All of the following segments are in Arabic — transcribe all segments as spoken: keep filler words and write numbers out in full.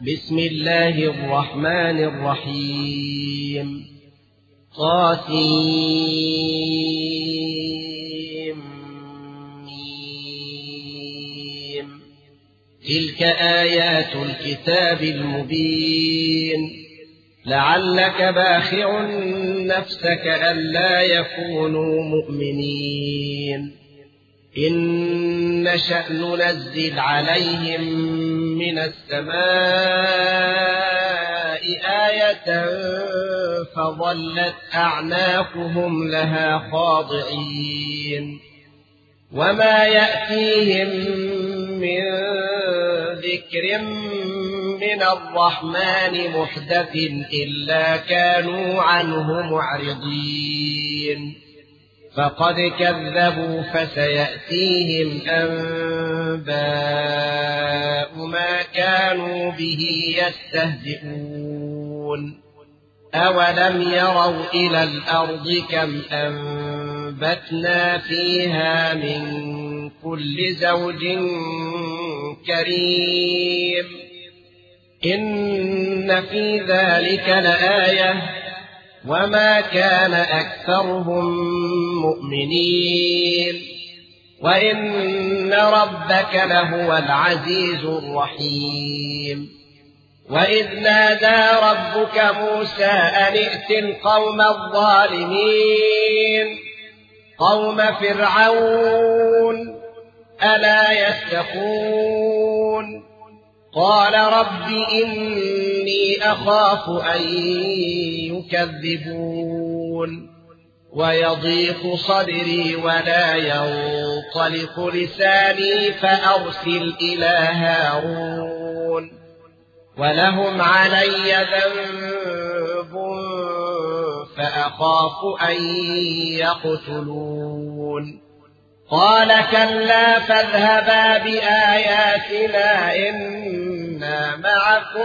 بسم الله الرحمن الرحيم طاسيم ميم. تلك آيات الكتاب المبين لعلك باخع نفسك ألا يكونوا مؤمنين إن نشأ ننزل عليهم من السماء آية فظلت أعناقهم لها خاضعين وما يأتيهم من ذكر من الرحمن محدث إلا كانوا عنه معرضين فقد كذبوا فسيأتيهم أنباء ما كانوا به يستهزئون أولم يروا إلى الأرض كم أنبتنا فيها من كل زوج كريم إن في ذلك لآية وما كان أكثرهم مؤمنين وإن ربك لهو العزيز الرحيم وإذ نادى ربك موسى أن ائت القوم الظالمين قوم فرعون ألا يتقون قال رب إني أخاف أن يكذبون ويضيق صدري ولا ينطلق لساني فأرسل إلى هارون ولهم علي ذنب فأخاف أن يقتلون قال كلا فاذهبا بآياتنا إنا معكم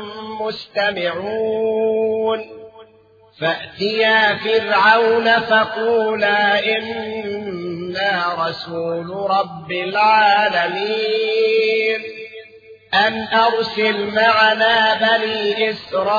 مستمعون فأتيا فرعون فقولا إنا رسول رب العالمين أن أرسل معنا بني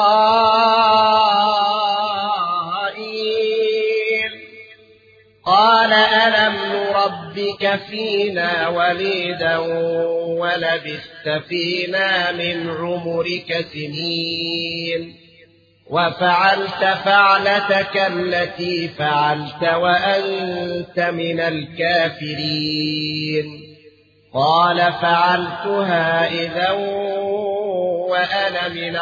إسرائيل قال ألم نربك فينا وليدا ولبثت فينا من عمرك سنين وفعلت فعلتك التي فعلت وأنت من الكافرين قال فعلتها إذا وأنا من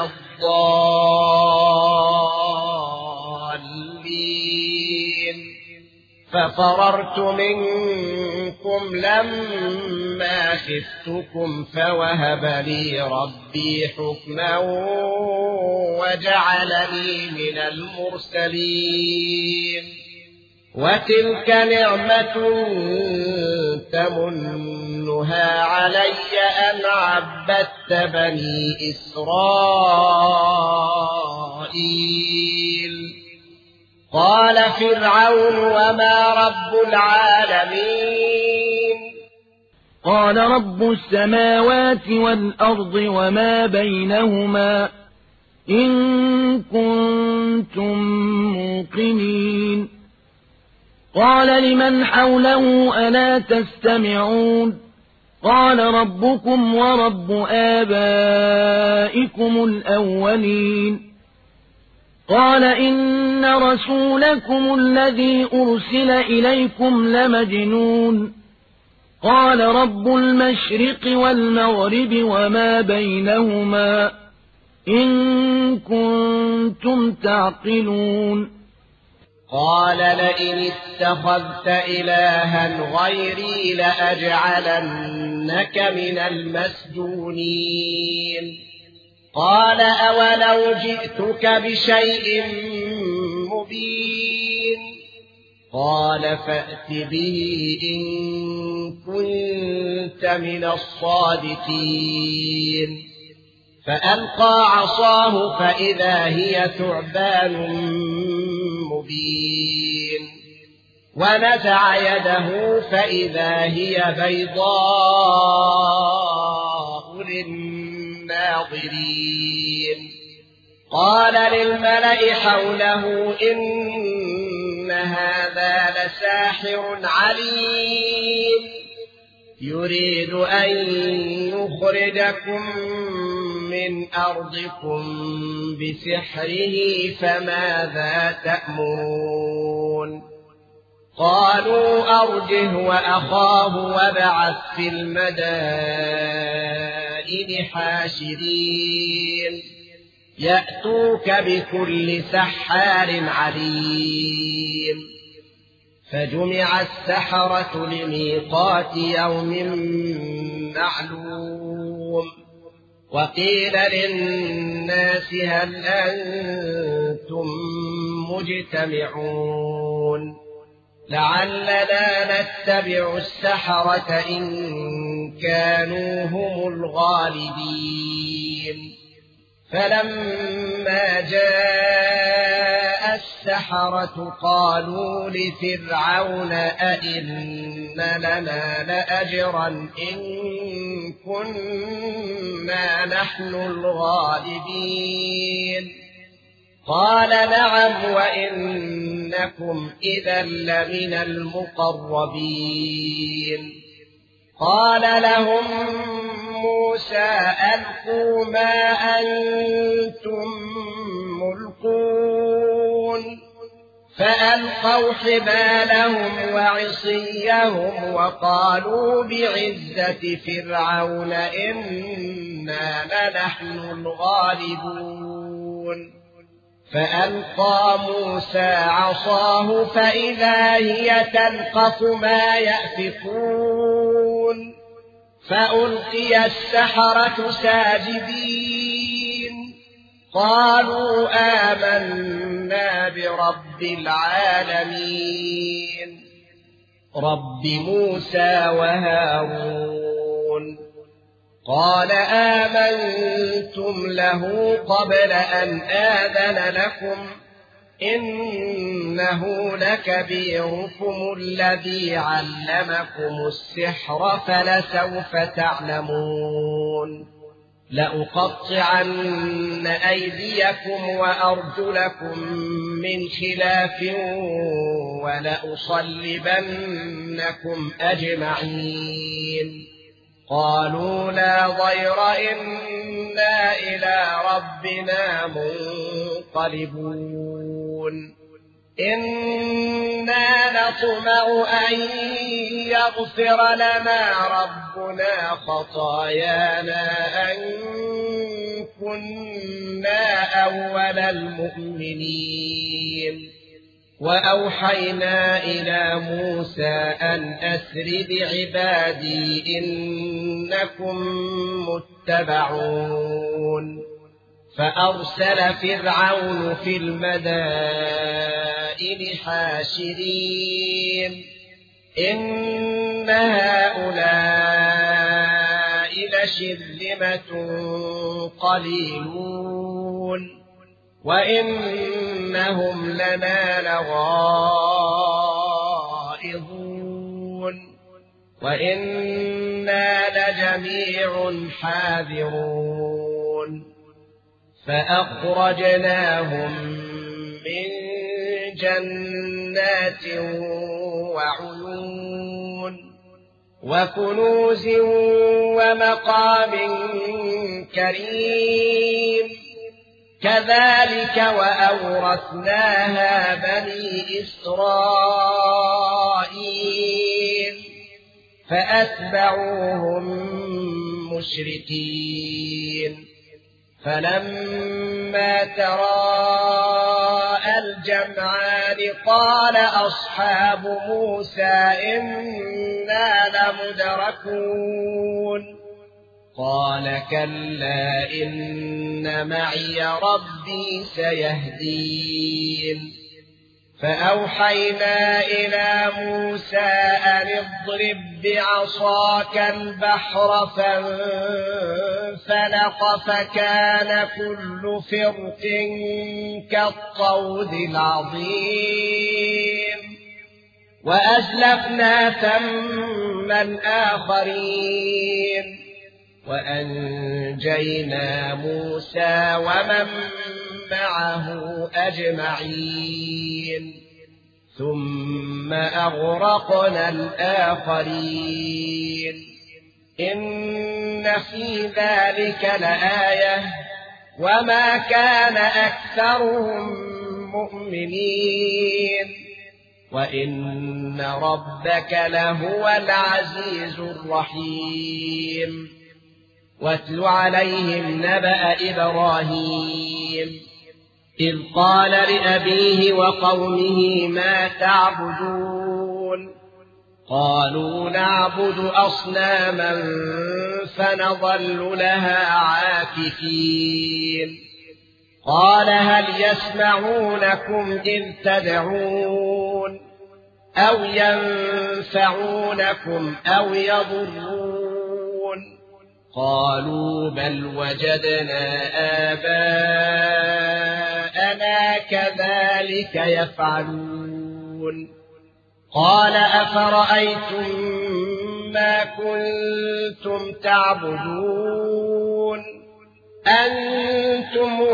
الضالين ففررت منكم لما خفتكم فوهب لي ربي حكما وجعلني من المرسلين وتلك نعمة تمنها علي أن عبدت بني إسرائيل قال فرعون وما رب العالمين قال رب السماوات والأرض وما بينهما إن كنتم موقنين قال لمن حوله ألا تستمعون قال ربكم ورب آبائكم الأولين قال إن رسولكم الذي أرسل إليكم لمجنون قال رب المشرق والمغرب وما بينهما إن كنتم تعقلون قال لئن اتخذت إلها غيري لأجعلنك من المسجونين قال أولو جئتك بشيء مبين قال فأت به إن كنت من الصادقين فألقى عصاه فإذا هي ثعبان مبين ونزع يده فإذا هي بيضاء للناظرين حاضرين قال للملأ حوله إن هذا لساحر عليم يريد أن يخرجكم من أرضكم بسحره فماذا تأمرون قالوا أرجه وأخاه وابعث في المدائن حاشرين يأتوك بكل سحار عليم فجمع السحرة لميقات يوم معلوم وقيل للناس هل أنتم مجتمعون لعلنا نتبع السحرة إن كانوا هم الغالبين فلما جاء السحرة قالوا لفرعون أئن لنا لأجرا إن كنا نحن الغالبين قال نعم وإنكم إذا لمن المقربين قال لهم موسى ألقوا ما أنتم ملقون فألقوا حبالهم وعصيهم وقالوا بعزة فرعون إنا لنحن الغالبون فألقى موسى عصاه فإذا هي تلقف ما يأفكون فألقي السحرة ساجدين قالوا آمنا برب العالمين رب موسى وهارون قال آمنتم له قبل أن آذن لكم إنه لكبيركم الذي علمكم السحر فلسوف تعلمون لأقطعن أيديكم وأرجلكم من خلاف ولأصلبنكم أجمعين قالوا لا ضير إنا إلى ربنا منقلبون إنا نطمع أن يغفر لنا ربنا خطايانا أن كنا أول المؤمنين وأوحينا إلى موسى أن أسر بعبادي إنكم متبعون فأرسل فرعون في المدائن حاشرين إن هؤلاء لشرذمة قليلون وإنهم لنا لغائظون وإنا لجميع حاذرون فأخرجناهم من جنات وعيون وكنوز ومقام كريم كذلك وأورثناها بني إسرائيل فأتبعوهم مشركين فلما تراءى الجمعان قال أصحاب موسى إنا لمدركون قال كلا إن معي ربي سيهدين فأوحينا إلى موسى أن اضرب بعصاك البحر فانفلق فكان كل فرق كالطود العظيم وأزلفنا ثم الآخرين وأنجينا موسى ومن معه أجمعين ثم أغرقنا الآخرين إن في ذلك لآية وما كان أكثرهم مؤمنين وإن ربك لهو العزيز الرحيم واتل عليهم نبأ إبراهيم إذ قال لأبيه وقومه ما تعبدون قالوا نعبد أصناما فنظل لها عاكفين قال هل يسمعونكم إذ تدعون أو ينفعونكم أو يضرون قالوا بل وجدنا آباءنا كذلك يفعلون قال أفرأيتم ما كنتم تعبدون أنتم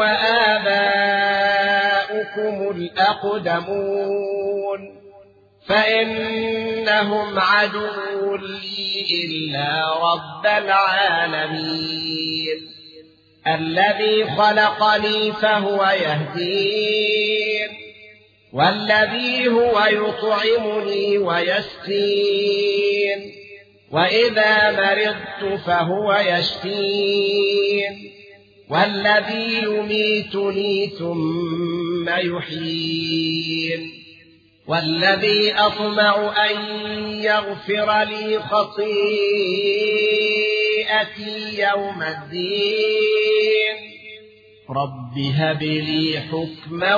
وآباؤكم الأقدمون فإنهم عدو لي إلا رب العالمين الذي خلقني فهو يهدين والذي هو يطعمني ويسقين وإذا مرضت فهو يشفين والذي يميتني ثم يحيين والذي أطمع أن يغفر لي خطيئتي يوم الدين رب هب لي حكما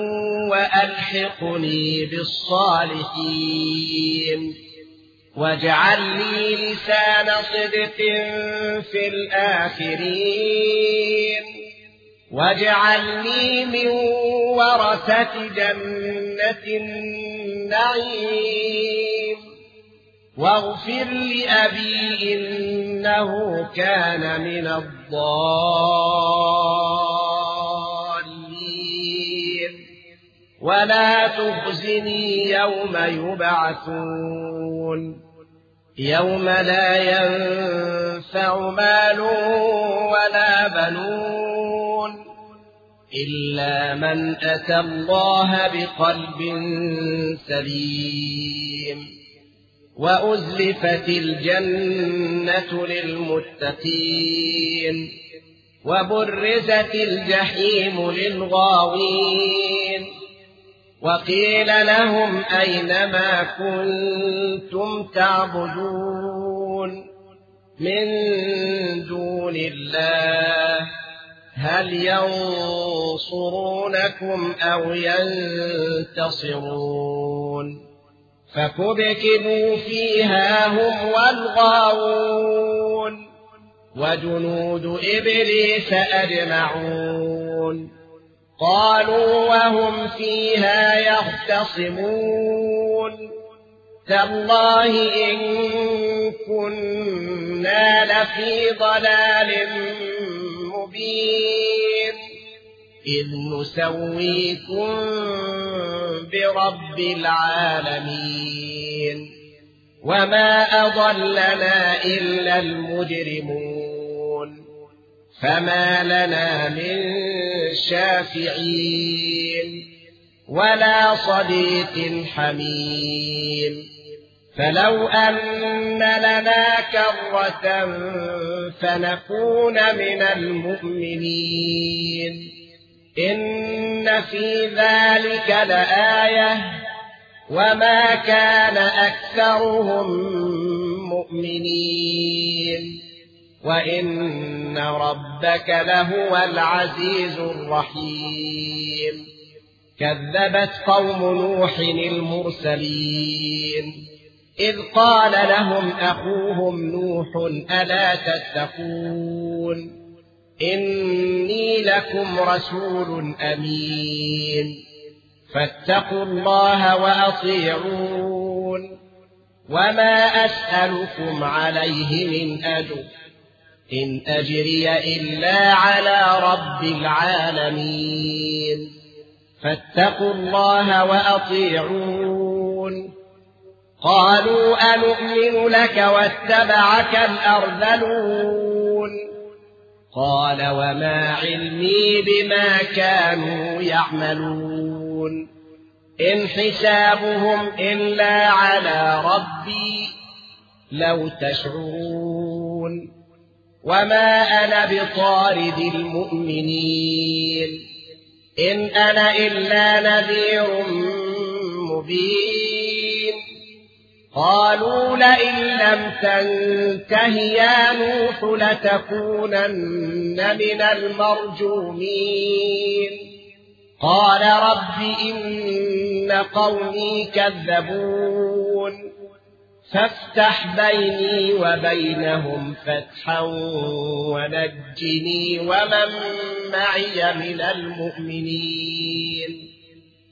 وألحقني بالصالحين واجعل لي لسان صدق في الآخرين واجعلني من ورثة جنة النعيم واغفر لأبي إنه كان من الضالين ولا تخزني يوم يبعثون يوم لا ينفع مال ولا بنون إلا من أتى الله بقلب سليم وأزلفت الجنة للمتقين وبرزت الجحيم للغاوين وقيل لهم أين ما كنتم تعبدون من دون الله هل ينصرونكم أو ينتصرون فكبكبوا فيها هم والغاوون وجنود إبليس أجمعون قالوا وهم فيها يختصمون تالله إن كنا لفي ضلال مبين إذ نسويكم برب العالمين وما أضلنا إلا المجرمون فما لنا من شافعين ولا صديق حميم فلو أن لنا كرة فنكون من المؤمنين إن في ذلك لآية وما كان أكثرهم مؤمنين وإن ربك لهو العزيز الرحيم كذبت قوم نوح المرسلين إذ قال لهم أخوهم نوح ألا تتقون إني لكم رسول أمين فاتقوا الله وأطيعون وما أسألكم عليه من أجر إن أجري إلا على رب العالمين فاتقوا الله وأطيعون قالوا أنؤمن لك واتبعك الأرذلون قال وما علمي بما كانوا يعملون إن حسابهم إلا على ربي لو تشعرون وما أنا بطارد المؤمنين إن أنا إلا نذير مبين قالوا لئن لم تنته يا نوح لتكونن من المرجومين قال رب إن قومي كذبون فافتح بيني وبينهم فتحا ونجني ومن معي من المؤمنين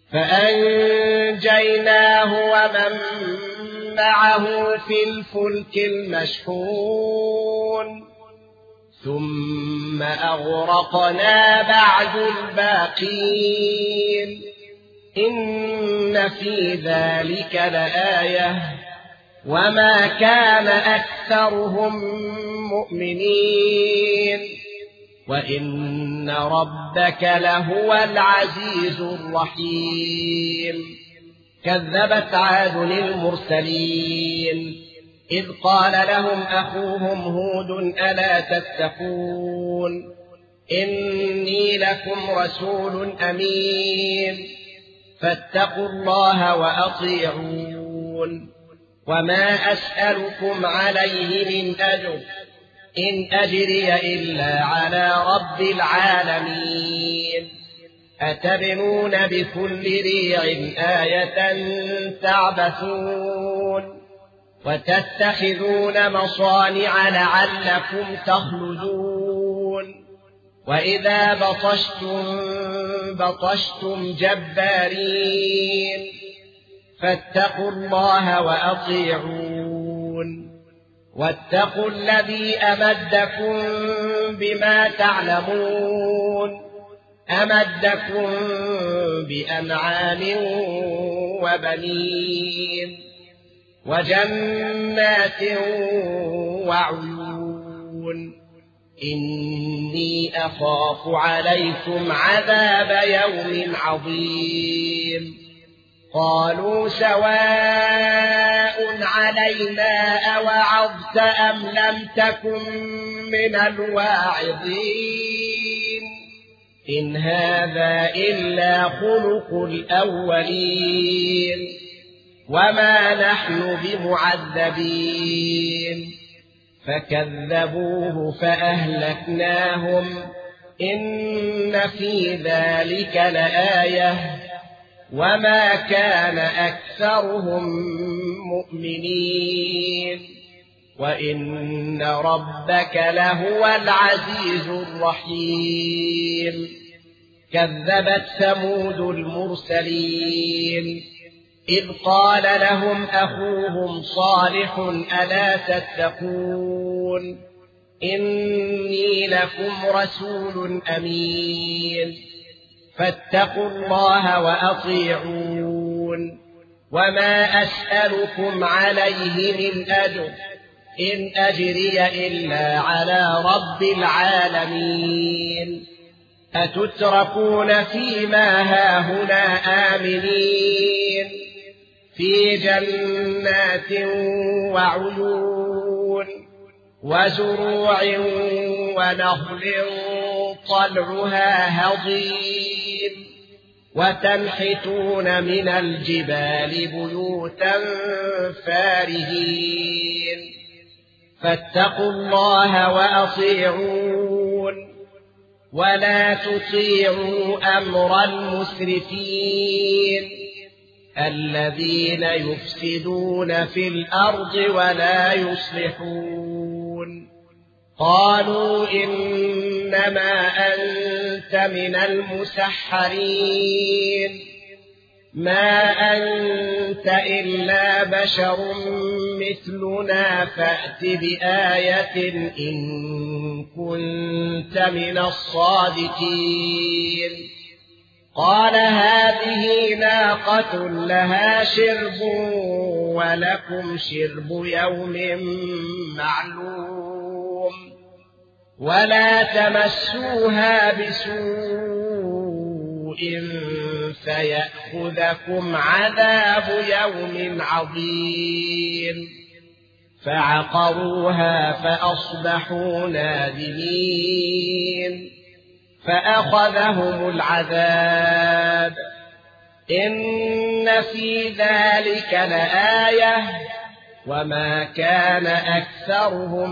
فأنجيناه ومن معه في الفلك المشحون ثم أغرقنا بعد الباقين إن في ذلك لآية وما كان أكثرهم مؤمنين وإن ربك لهو العزيز الرحيم كذبت عاد المرسلين إذ قال لهم أخوهم هود ألا تتقون إني لكم رسول أمين فاتقوا الله وأطيعون وما أسألكم عليه من أجر إن أجري إلا على رب العالمين أتبنون بكل ريع آية تعبثون وتتخذون مصانع لعلكم تخلدون وإذا بطشتم بطشتم جبارين فاتقوا الله وأطيعون واتقوا الذي أمدكم بما تعلمون أمدكم بأنعام وبنين وجنات وعيون إني أخاف عليكم عذاب يوم عظيم قالوا سواء علينا أوعظت أم لم تكن من الواعظين إن هذا إلا خلق الأولين وما نحن بمعذبين فكذبوه فأهلكناهم إن في ذلك لآية وما كان أكثرهم مؤمنين وإن ربك لهو العزيز الرحيم كذبت ثمود المرسلين إذ قال لهم أخوهم صالح ألا تتقون إني لكم رسول أمين فاتقوا الله وأطيعون وما أسألكم عليه من أجر إن أجري إلا على رب العالمين أتتركون فيما هاهنا آمنين في جنات وعيون وزروع ونخل طلعها هضيم وتنحتون من الجبال بيوتا فارهين فاتقوا الله وأطيعون ولا تطيعوا أمر المسرفين الذين يفسدون في الأرض ولا يصلحون قالوا إنما أنت من المسحرين ما أنت إلا بشر مثلنا فأت بآية إن كنت من الصادقين قال هذه ناقة لها شرب ولكم شرب يوم معلوم ولا تمسوها بسوء فيأخذكم عذاب يوم عظيم فعقروها فأصبحوا نادمين فأخذهم العذاب إن في ذلك لآية وما كان أكثرهم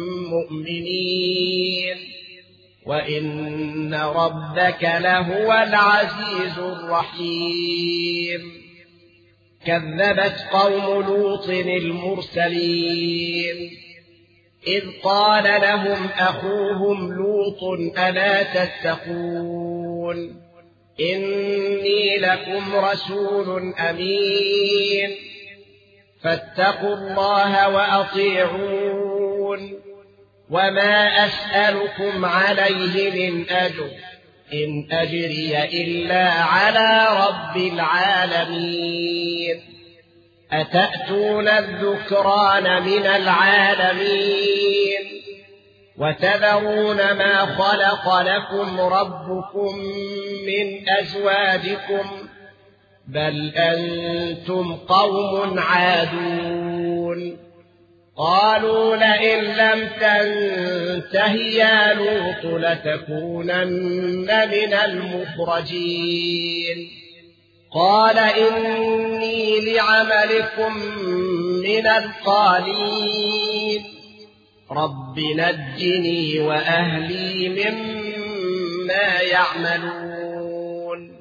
مؤمنين وإن ربك لهو العزيز الرحيم كذبت قوم لوط المرسلين إذ قال لهم أخوهم لوط ألا تتقون إني لكم رسول أمين فاتقوا الله وأطيعون وما أسألكم عليه من أجر إن أجري إلا على رب العالمين أتأتون الذكران من العالمين وتذرون ما خلق لكم ربكم من أزواجكم بل أنتم قوم عادون قالوا لئن لم تنته يا لوط لتكونن من المخرجين قال إني لعملكم من القالين رب نجني وأهلي مما يعملون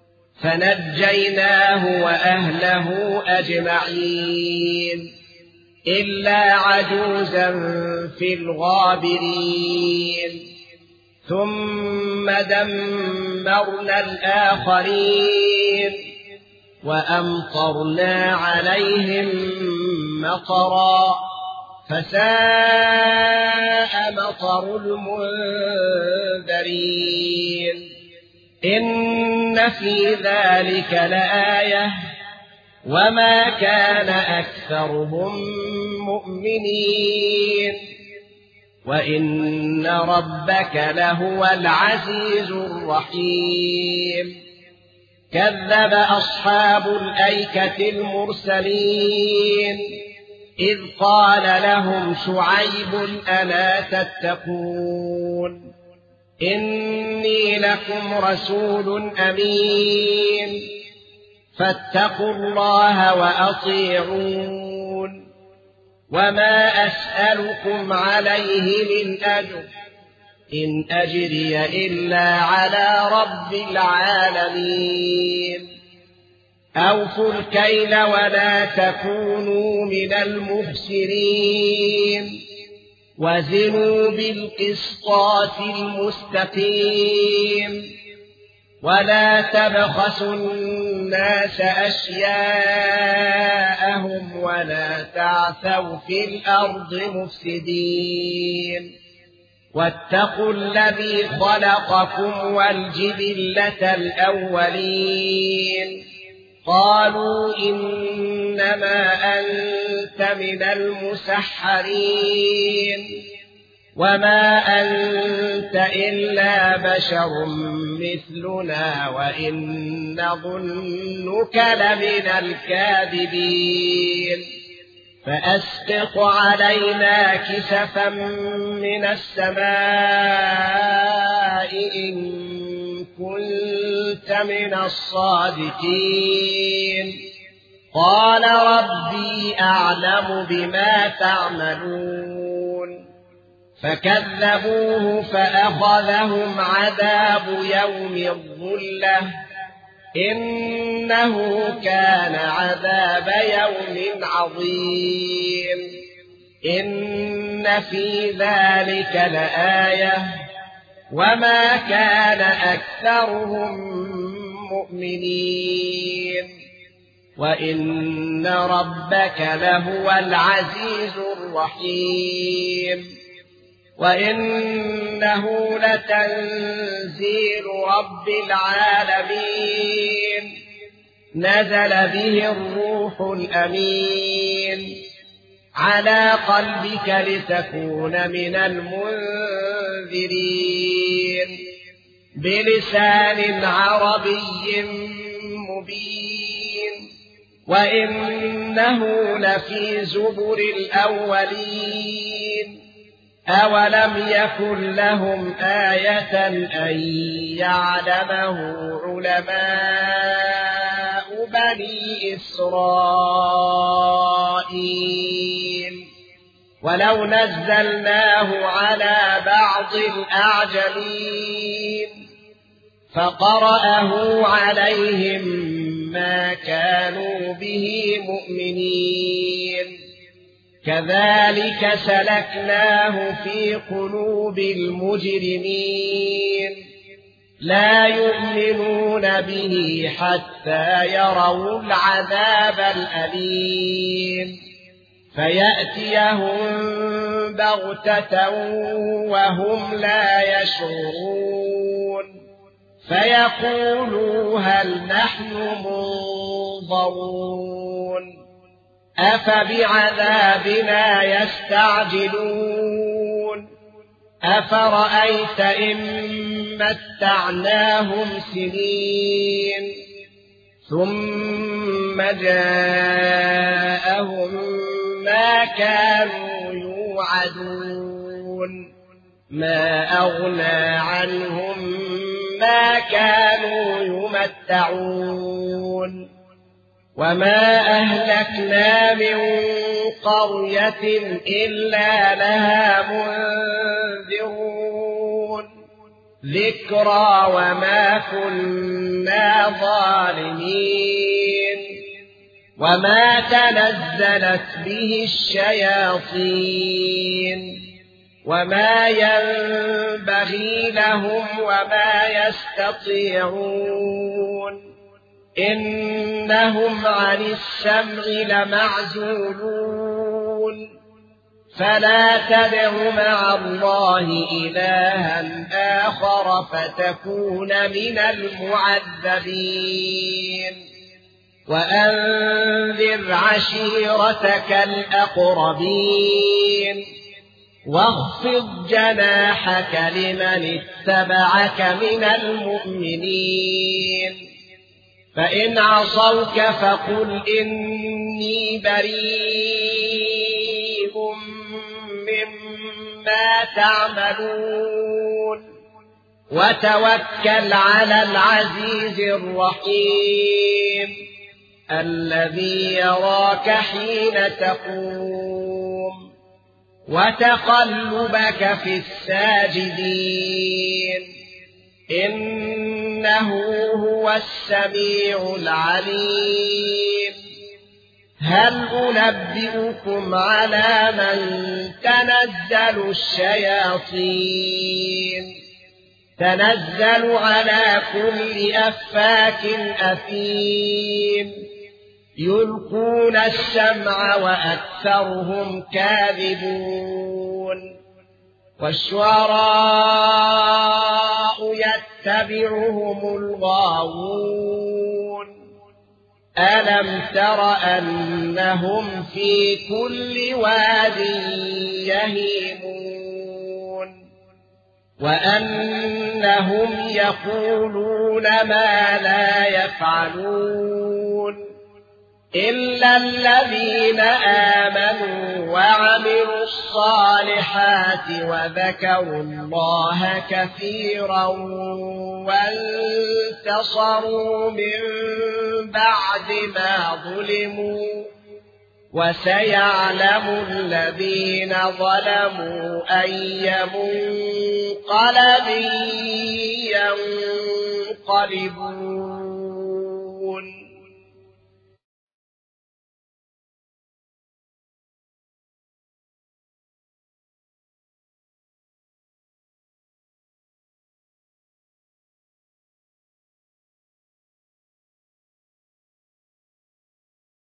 فنجيناه وأهله أجمعين إلا عجوزا في الغابرين ثم دمرنا الآخرين وأمطرنا عليهم مطرا فساء مطر المنذرين إن في ذلك لآية وما كان أكثرهم مؤمنين وإن ربك لهو العزيز الرحيم كذب أصحاب الأيكة المرسلين إذ قال لهم شعيب ألا تتقون إني لكم رسول أمين فاتقوا الله وأطيعون وما أسألكم عليه من أجر إن أجري إلا على رب العالمين أوفوا الكيل ولا تكونوا من المخسرين وزنوا بالقسطاس المستقيم ولا تبخسوا الناس أشياءهم ولا تعثوا في الأرض مفسدين واتقوا الذي خلقكم والجبلة الأولين قالوا إنما أنت من المسحرين وما أنت إلا بشر مثلنا وإن نظنك لمن الكاذبين فأسقط علينا كسفا من السماء إن كنت من الصادقين قال ربي أعلم بما تعملون فكذبوه فأخذهم عذاب يوم الظلة إنه كان عذاب يوم عظيم إن في ذلك لآية وما كان أكثرهم مؤمنين وإن ربك لهو العزيز الرحيم وإنه لتنزيل رب العالمين نزل به الروح الأمين على قلبك لتكون من المنذرين بلسان عربي مبين وإنه لفي زبر الأولين أولم يكن لهم آية أن يعلمه علماء بني إسرائيل ولو نزلناه على بعض الأعجمين فقرأه عليهم ما كانوا به مؤمنين كذلك سلكناه في قلوب المجرمين لا يؤمنون به حتى يروا العذاب الأليم فيأتيهم بغتة وهم لا يشعرون فيقولوا هل نحن منظرون أفبعذابنا يستعجلون أفرأيت إن متعناهم سنين ثم جاءهم ما كانوا يوعدون ما أغنى عنهم ما كانوا يمتعون وما أهلكنا من قرية إلا لها منذرون ذكرى وما كنا ظالمين وما تنزلت به الشياطين وما ينبغي لهم وما يستطيعون إنهم عن السمع لمعزولون فلا تدع مع الله إلها آخر فتكون من المعذبين وأنذر عشيرتك الأقربين واخفض جناحك لمن اتبعك من المؤمنين فإن عصوك فقل إني بريء مما تعملون وتوكل على العزيز الرحيم الذي يراك حين تقوم وتقلبك في الساجدين إنه هو السميع العليم هل أنبئكم على من تنزل الشياطين تنزل على كل أفاك أثيم يلقون السمع وأكثرهم كاذبون والشعراء يتبعهم الغاوون ألم تر أنهم في كل واد يهيمون وأنهم يقولون ما لا يفعلون إلا الذين آمنوا وعملوا الصالحات وذكروا الله كثيرا وانتصروا من بعد ما ظلموا وسيعلم الذين ظلموا أي منقلب ينقلبون